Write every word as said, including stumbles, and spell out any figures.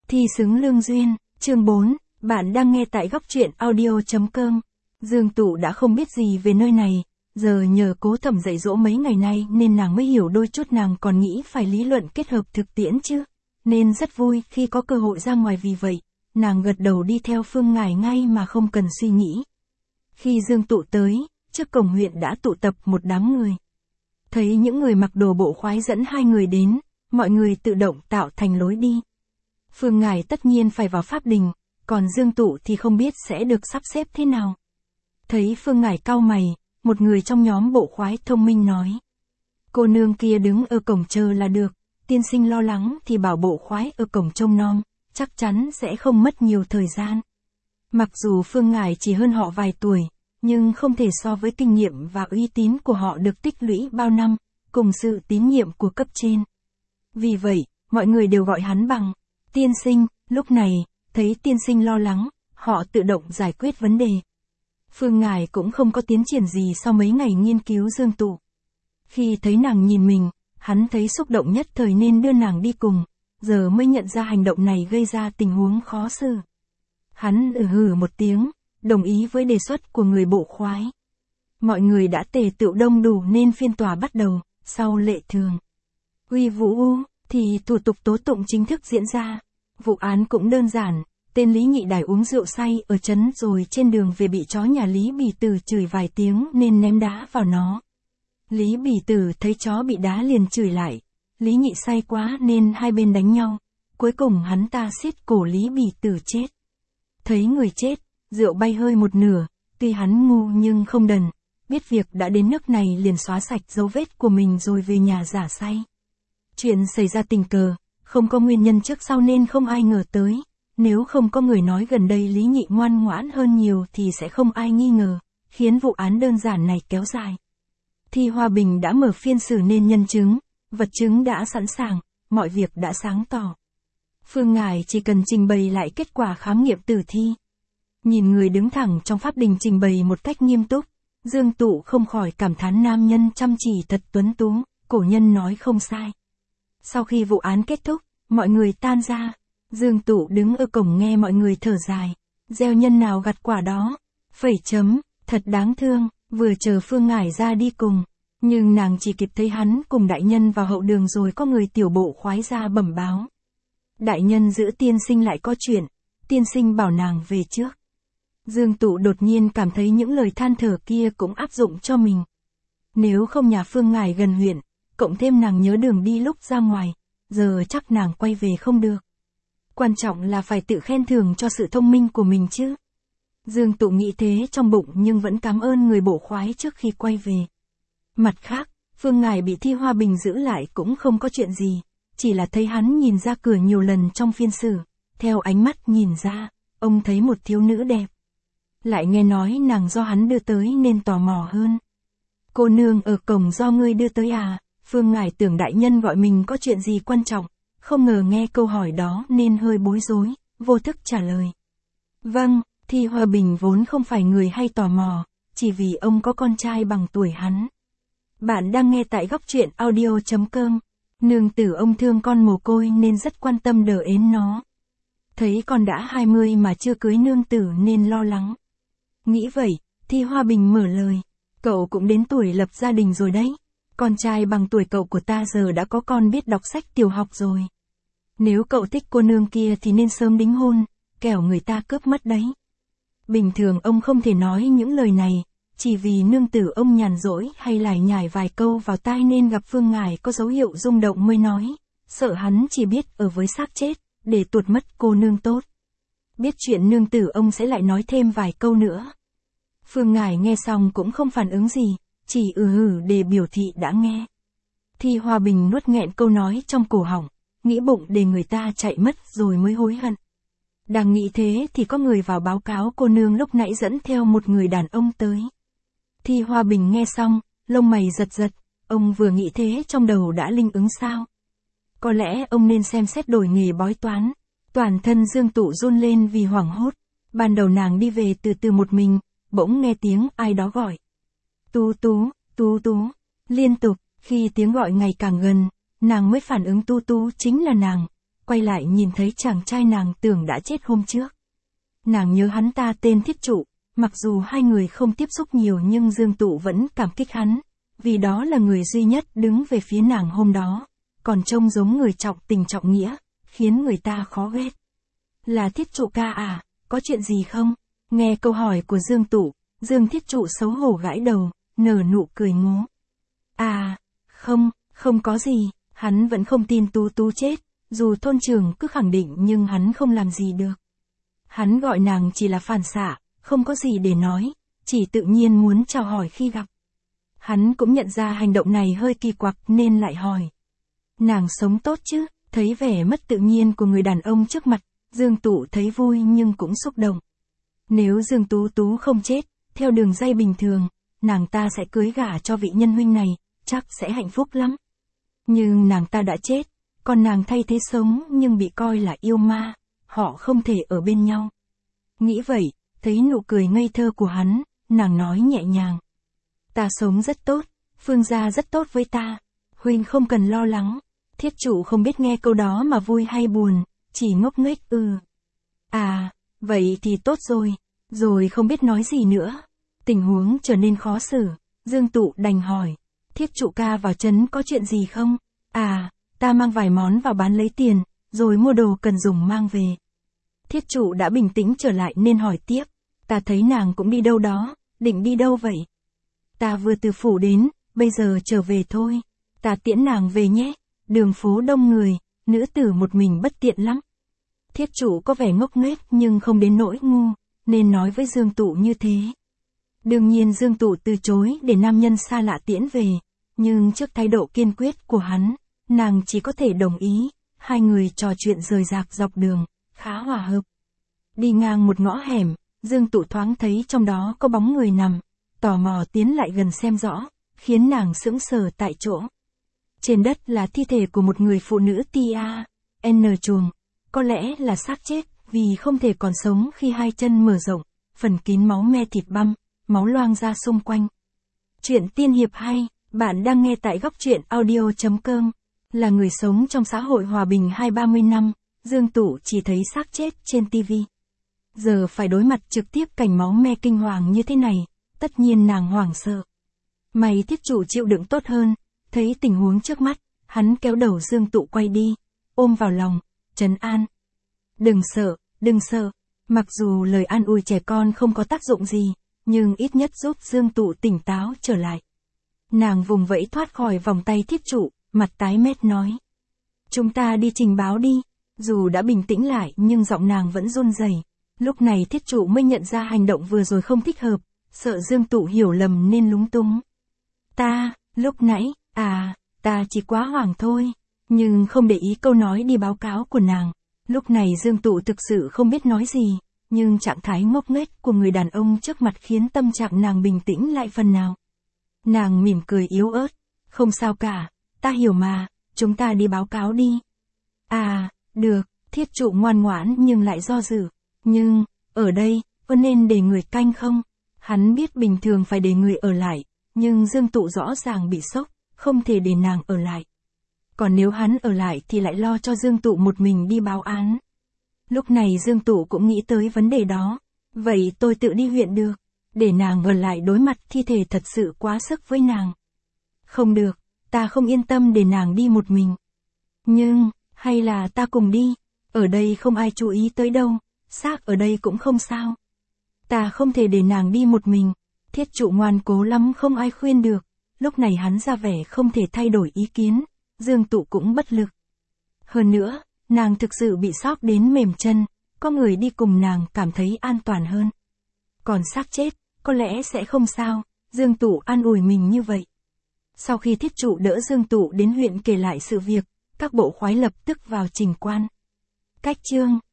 Thi xứng lương duyên, chương bốn, bạn đang nghe tại góc truyện audio.com. Dương Tụ đã không biết gì về nơi này, giờ nhờ Cố Thẩm dạy dỗ mấy ngày nay nên nàng mới hiểu đôi chút, nàng còn nghĩ phải lý luận kết hợp thực tiễn chứ. Nên rất vui khi có cơ hội ra ngoài, vì vậy, nàng gật đầu đi theo Phương Ngải ngay mà không cần suy nghĩ. Khi Dương Tụ tới, trước cổng huyện đã tụ tập một đám người. Thấy những người mặc đồ bộ khoái dẫn hai người đến, mọi người tự động tạo thành lối đi. Phương Ngải tất nhiên phải vào pháp đình, còn Dương Tụ thì không biết sẽ được sắp xếp thế nào. Thấy Phương Ngải cau mày, một người trong nhóm bộ khoái thông minh nói: cô nương kia đứng ở cổng chờ là được, tiên sinh lo lắng thì bảo bộ khoái ở cổng trông nom, chắc chắn sẽ không mất nhiều thời gian. Mặc dù Phương Ngải chỉ hơn họ vài tuổi, nhưng không thể so với kinh nghiệm và uy tín của họ được tích lũy bao năm, cùng sự tín nhiệm của cấp trên. Vì vậy, mọi người đều gọi hắn bằng tiên sinh. Lúc này, thấy tiên sinh lo lắng, họ tự động giải quyết vấn đề. Phương Ngải cũng không có tiến triển gì sau mấy ngày nghiên cứu Dương Tụ. Khi thấy nàng nhìn mình, hắn thấy xúc động nhất thời nên đưa nàng đi cùng, giờ mới nhận ra hành động này gây ra tình huống khó xử. Hắn ừ hừ một tiếng, đồng ý với đề xuất của người bộ khoái. Mọi người đã tề tựu đông đủ nên phiên tòa bắt đầu, sau lệ thường. Uy Vũ U, thì thủ tục tố tụng chính thức diễn ra. Vụ án cũng đơn giản, tên Lý Nhị Đài uống rượu say ở trấn rồi trên đường về bị chó nhà Lý Bì Tử chửi vài tiếng nên ném đá vào nó. Lý Bì Tử thấy chó bị đá liền chửi lại. Lý Nhị say quá nên hai bên đánh nhau. Cuối cùng hắn ta xiết cổ Lý Bì Tử chết. Thấy người chết, rượu bay hơi một nửa, tuy hắn ngu nhưng không đần, biết việc đã đến nước này liền xóa sạch dấu vết của mình rồi về nhà giả say. Chuyện xảy ra tình cờ, không có nguyên nhân trước sau nên không ai ngờ tới. Nếu không có người nói gần đây Lý Nhị ngoan ngoãn hơn nhiều thì sẽ không ai nghi ngờ, khiến vụ án đơn giản này kéo dài. Thi Hoa Bình đã mở phiên xử nên nhân chứng, vật chứng đã sẵn sàng, mọi việc đã sáng tỏ. Phương Ngải chỉ cần trình bày lại kết quả khám nghiệm tử thi. Nhìn người đứng thẳng trong pháp đình trình bày một cách nghiêm túc, Dương Tụ không khỏi cảm thán nam nhân chăm chỉ thật tuấn tú, cổ nhân nói không sai. Sau khi vụ án kết thúc, mọi người tan ra. Dương Tụ đứng ở cổng nghe mọi người thở dài. Gieo nhân nào gặt quả đó. Phẩy chấm, thật đáng thương, vừa chờ Phương Ngải ra đi cùng. Nhưng nàng chỉ kịp thấy hắn cùng đại nhân vào hậu đường rồi có người tiểu bộ khoái ra bẩm báo. Đại nhân giữ tiên sinh lại có chuyện, tiên sinh bảo nàng về trước. Dương Tụ đột nhiên cảm thấy những lời than thở kia cũng áp dụng cho mình. Nếu không nhà Phương Ngải gần huyện, cộng thêm nàng nhớ đường đi lúc ra ngoài, giờ chắc nàng quay về không được. Quan trọng là phải tự khen thưởng cho sự thông minh của mình chứ. Dương Tụ nghĩ thế trong bụng nhưng vẫn cảm ơn người bộ khoái trước khi quay về. Mặt khác, Phương Ngải bị Thi Hoa Bình giữ lại cũng không có chuyện gì, chỉ là thấy hắn nhìn ra cửa nhiều lần trong phiên xử. Theo ánh mắt nhìn ra, ông thấy một thiếu nữ đẹp. Lại nghe nói nàng do hắn đưa tới nên tò mò hơn. Cô nương ở cổng do ngươi đưa tới à? Phương Ngải tưởng đại nhân gọi mình có chuyện gì quan trọng, không ngờ nghe câu hỏi đó nên hơi bối rối, vô thức trả lời. Vâng, Thi Hoa Bình vốn không phải người hay tò mò, chỉ vì ông có con trai bằng tuổi hắn. Bạn đang nghe tại góc truyện audio.com. Nương tử ông thương con mồ côi nên rất quan tâm đỡ ến nó. Thấy con đã hai mươi mà chưa cưới nương tử nên lo lắng. Nghĩ vậy, Thi Hoa Bình mở lời. Cậu cũng đến tuổi lập gia đình rồi đấy. Con trai bằng tuổi cậu của ta giờ đã có con biết đọc sách tiểu học rồi. Nếu cậu thích cô nương kia thì nên sớm đính hôn, kẻo người ta cướp mất đấy. Bình thường ông không thể nói những lời này, chỉ vì nương tử ông nhàn rỗi hay lải nhải vài câu vào tai nên gặp Phương Ngải có dấu hiệu rung động mới nói, sợ hắn chỉ biết ở với xác chết, để tuột mất cô nương tốt. Biết chuyện nương tử ông sẽ lại nói thêm vài câu nữa. Phương Ngải nghe xong cũng không phản ứng gì, chỉ ừ hử để biểu thị đã nghe. Thi Hoa Bình nuốt nghẹn câu nói trong cổ họng, nghĩ bụng để người ta chạy mất rồi mới hối hận. Đang nghĩ thế thì có người vào báo cáo cô nương lúc nãy dẫn theo một người đàn ông tới. Thi Hoa Bình nghe xong, lông mày giật giật, ông vừa nghĩ thế trong đầu đã linh ứng sao? Có lẽ ông nên xem xét đổi nghề bói toán. Toàn thân Dương Tụ run lên vì hoảng hốt. Ban đầu nàng đi về từ từ một mình, bỗng nghe tiếng ai đó gọi. Tú Tú, Tú Tú, liên tục, khi tiếng gọi ngày càng gần, nàng mới phản ứng Tú Tú chính là nàng. quay lại nhìn thấy chàng trai nàng tưởng đã chết hôm trước. Nàng nhớ hắn ta tên Thiết Trụ, mặc dù hai người không tiếp xúc nhiều nhưng Dương Tụ vẫn cảm kích hắn, vì đó là người duy nhất đứng về phía nàng hôm đó, còn trông giống người trọng tình trọng nghĩa, khiến người ta khó ghét. Là Thiết Trụ ca à, có chuyện gì không? Nghe câu hỏi của Dương Tụ, Dương Thiết Trụ xấu hổ gãi đầu, nở nụ cười ngố. À, không, không có gì, hắn vẫn không tin Tú Tú chết, dù thôn trưởng cứ khẳng định nhưng hắn không làm gì được. Hắn gọi nàng chỉ là phản xạ, không có gì để nói, chỉ tự nhiên muốn chào hỏi khi gặp. Hắn cũng nhận ra hành động này hơi kỳ quặc nên lại hỏi. Nàng sống tốt chứ? Thấy vẻ mất tự nhiên của người đàn ông trước mặt, Dương Tụ thấy vui nhưng cũng xúc động. Nếu Dương Tú Tú không chết, theo đường dây bình thường, nàng ta sẽ cưới gả cho vị nhân huynh này, chắc sẽ hạnh phúc lắm. Nhưng nàng ta đã chết, còn nàng thay thế sống nhưng bị coi là yêu ma, họ không thể ở bên nhau. Nghĩ vậy, thấy nụ cười ngây thơ của hắn, nàng nói nhẹ nhàng. Ta sống rất tốt, Phương gia rất tốt với ta, huynh không cần lo lắng. Thiết Trụ không biết nghe câu đó mà vui hay buồn, chỉ ngốc nghếch ừ. À, vậy thì tốt rồi, rồi không biết nói gì nữa. Tình huống trở nên khó xử, Dương Tụ đành hỏi. Thiết Trụ ca vào trấn có chuyện gì không? À, ta mang vài món vào bán lấy tiền, rồi mua đồ cần dùng mang về. Thiết Trụ đã bình tĩnh trở lại nên hỏi tiếp. Ta thấy nàng cũng đi đâu đó, định đi đâu vậy? Ta vừa từ phủ đến, bây giờ trở về thôi. Ta tiễn nàng về nhé, đường phố đông người, nữ tử một mình bất tiện lắm. Thiết Trụ có vẻ ngốc nghếch nhưng không đến nỗi ngu, nên nói với Dương Tụ như thế. Đương nhiên Dương Tụ từ chối để nam nhân xa lạ tiễn về, nhưng trước thái độ kiên quyết của hắn, nàng chỉ có thể đồng ý. Hai người trò chuyện rời rạc dọc đường, khá hòa hợp. Đi ngang một ngõ hẻm, Dương Tụ thoáng thấy trong đó có bóng người nằm, tò mò tiến lại gần xem rõ, khiến nàng sững sờ tại chỗ. Trên đất là thi thể của một người phụ nữ tia, N chuồng, có lẽ là xác chết, vì không thể còn sống khi hai chân mở rộng, phần kín máu me thịt băm, máu loang ra xung quanh. Chuyện tiên hiệp hay, bạn đang nghe tại góc truyện audio chấm com. Là người sống trong xã hội hòa bình hai ba mươi năm, Dương Tụ chỉ thấy xác chết trên tivi. Giờ phải đối mặt trực tiếp cảnh máu me kinh hoàng như thế này, tất nhiên nàng hoảng sợ. May Thiết Trụ chịu đựng tốt hơn, thấy tình huống trước mắt, hắn kéo đầu Dương Tụ quay đi, ôm vào lòng, trấn an. Đừng sợ, đừng sợ, mặc dù lời an ủi trẻ con không có tác dụng gì, nhưng ít nhất giúp Dương Tụ tỉnh táo trở lại. Nàng vùng vẫy thoát khỏi vòng tay Thiết Trụ, mặt tái mét nói. Chúng ta đi trình báo đi, dù đã bình tĩnh lại nhưng giọng nàng vẫn run rẩy. Lúc này Thiết Trụ mới nhận ra hành động vừa rồi không thích hợp, sợ Dương Tụ hiểu lầm nên lúng túng. Ta, lúc nãy, à, ta chỉ quá hoảng thôi, nhưng không để ý câu nói đi báo cáo của nàng. Lúc này Dương Tụ thực sự không biết nói gì, nhưng trạng thái ngốc nghếch của người đàn ông trước mặt khiến tâm trạng nàng bình tĩnh lại phần nào. Nàng mỉm cười yếu ớt, không sao cả, ta hiểu mà, chúng ta đi báo cáo đi. À, được, Thiết Trụ ngoan ngoãn nhưng lại do dự. Nhưng, ở đây, có nên để người canh không? Hắn biết bình thường phải để người ở lại, nhưng Dương Tụ rõ ràng bị sốc, không thể để nàng ở lại. Còn nếu hắn ở lại thì lại lo cho Dương Tụ một mình đi báo án. Lúc này Dương Tụ cũng nghĩ tới vấn đề đó. Vậy tôi tự đi huyện được, để nàng ở lại đối mặt thi thể thật sự quá sức với nàng. Không được, ta không yên tâm để nàng đi một mình. Nhưng, hay là ta cùng đi, ở đây không ai chú ý tới đâu, xác ở đây cũng không sao. Ta không thể để nàng đi một mình. Thiết Trụ ngoan cố lắm không ai khuyên được, lúc này hắn ra vẻ không thể thay đổi ý kiến, Dương Tụ cũng bất lực. Hơn nữa, nàng thực sự bị sốc đến mềm chân, có người đi cùng nàng cảm thấy an toàn hơn. Còn xác chết, có lẽ sẽ không sao, Dương Tụ an ủi mình như vậy. Sau khi Thiết Trụ đỡ Dương Tụ đến huyện kể lại sự việc, các bộ khoái lập tức vào trình quan. Cách chương